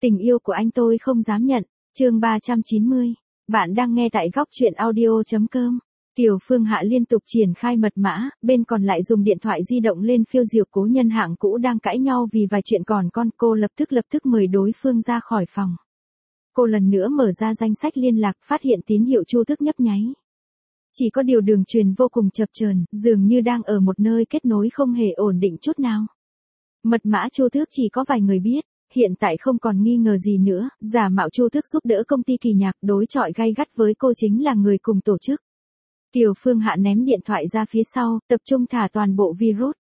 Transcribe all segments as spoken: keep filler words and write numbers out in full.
Tình yêu của anh tôi không dám nhận, chương ba trăm chín mươi. Bạn đang nghe tại góc truyện audio chấm com. Kiều Phương Hạ liên tục triển khai mật mã, bên còn lại dùng điện thoại di động lên phiêu diều cố nhân hạng cũ đang cãi nhau vì vài chuyện còn con. Cô lập tức lập tức mời đối phương ra khỏi phòng. Cô lần nữa mở ra danh sách liên lạc, phát hiện tín hiệu Chu Thức nhấp nháy. Chỉ có điều đường truyền vô cùng chập chờn, dường như đang ở một nơi kết nối không hề ổn định chút nào. Mật mã Chu Thức chỉ có vài người biết. Hiện tại không còn nghi ngờ gì nữa, giả mạo Chu Thức giúp đỡ công ty Kỳ Nhạc đối chọi gay gắt với cô chính là người cùng tổ chức. Kiều Phương Hạ ném điện thoại ra phía sau, tập trung thả toàn bộ virus.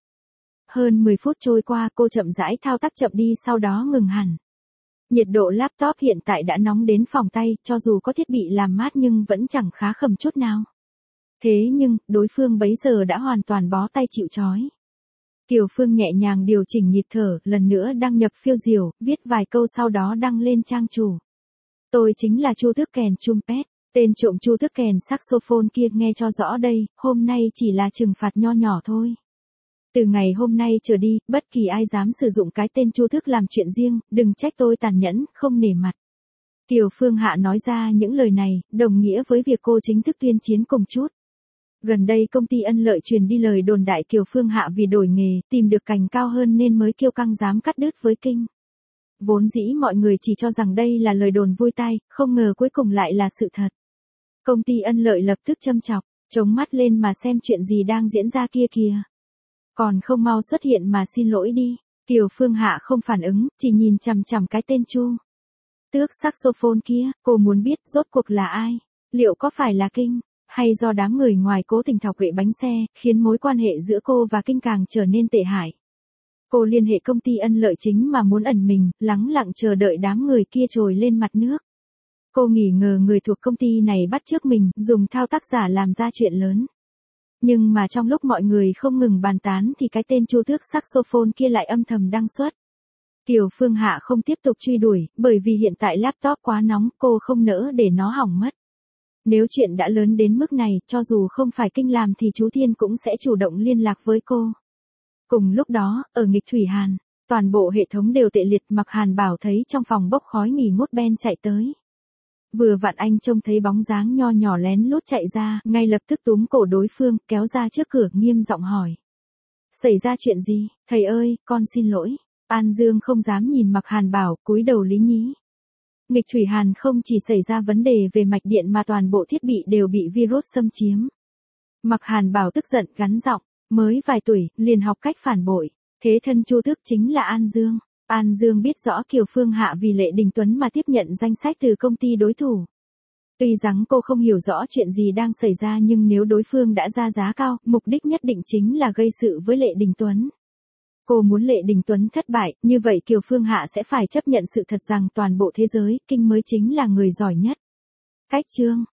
Hơn mười phút trôi qua, cô chậm rãi thao tác chậm đi, sau đó ngừng hẳn. Nhiệt độ laptop hiện tại đã nóng đến phỏng tay, cho dù có thiết bị làm mát nhưng vẫn chẳng khá khẩm chút nào. Thế nhưng, đối phương bấy giờ đã hoàn toàn bó tay chịu trói. Kiều Phương nhẹ nhàng điều chỉnh nhịp thở, lần nữa đăng nhập phiêu diều, viết vài câu sau đó đăng lên trang chủ. Tôi chính là Chu Thức kèn trumpet, tên trộm Chu Thức kèn saxophone kia, nghe cho rõ đây, hôm nay chỉ là trừng phạt nho nhỏ thôi. Từ ngày hôm nay trở đi, bất kỳ ai dám sử dụng cái tên Chu Thức làm chuyện riêng, đừng trách tôi tàn nhẫn, không nể mặt. Kiều Phương Hạ nói ra những lời này, đồng nghĩa với việc cô chính thức tuyên chiến cùng chút. Gần đây công ty Ân Lợi truyền đi lời đồn đại Kiều Phương Hạ vì đổi nghề, tìm được cành cao hơn nên mới kiêu căng dám cắt đứt với Kinh. Vốn dĩ mọi người chỉ cho rằng đây là lời đồn vui tai, không ngờ cuối cùng lại là sự thật. Công ty Ân Lợi lập tức châm chọc, chống mắt lên mà xem chuyện gì đang diễn ra kia kìa. Còn không mau xuất hiện mà xin lỗi đi. Kiều Phương Hạ không phản ứng, chỉ nhìn chằm chằm cái tên Chu Tước saxophone kia, cô muốn biết rốt cuộc là ai, liệu có phải là Kinh, hay do đám người ngoài cố tình thọc gậy bánh xe, khiến mối quan hệ giữa cô và Kinh càng trở nên tệ hại. Cô liên hệ công ty Ân Lợi chính mà muốn ẩn mình, lắng lặng chờ đợi đám người kia trồi lên mặt nước. Cô nghi ngờ người thuộc công ty này bắt chước mình, dùng thao tác giả làm ra chuyện lớn. Nhưng mà trong lúc mọi người không ngừng bàn tán thì cái tên Chu Tước saxophone kia lại âm thầm đăng xuất. Kiều Phương Hạ không tiếp tục truy đuổi, bởi vì hiện tại laptop quá nóng, cô không nỡ để nó hỏng mất. Nếu chuyện đã lớn đến mức này, cho dù không phải Kinh làm thì chú Thiên cũng sẽ chủ động liên lạc với cô. Cùng lúc đó, ở nghịch Thủy Hàn, toàn bộ hệ thống đều tệ liệt. Mặc Hàn Bảo thấy trong phòng bốc khói nghỉ ngút Ben chạy tới. Vừa vặn anh trông thấy bóng dáng nho nhỏ lén lút chạy ra, ngay lập tức túm cổ đối phương, kéo ra trước cửa, nghiêm giọng hỏi. Xảy ra chuyện gì, thầy ơi, con xin lỗi. An Dương không dám nhìn Mặc Hàn Bảo, cúi đầu lý nhí. Nghịch Thủy Hàn không chỉ xảy ra vấn đề về mạch điện mà toàn bộ thiết bị đều bị virus xâm chiếm. Mặc Hàn Bảo tức giận gắn giọng, mới vài tuổi, liền học cách phản bội. Thế thân Chu Thức chính là An Dương. An Dương biết rõ Kiều Phương Hạ vì Lệ Đình Tuấn mà tiếp nhận danh sách từ công ty đối thủ. Tuy rằng cô không hiểu rõ chuyện gì đang xảy ra nhưng nếu đối phương đã ra giá cao, mục đích nhất định chính là gây sự với Lệ Đình Tuấn. Cô muốn Lệ Đình Tuấn thất bại, như vậy Kiều Phương Hạ sẽ phải chấp nhận sự thật rằng toàn bộ thế giới, Kinh mới chính là người giỏi nhất. Cách chương,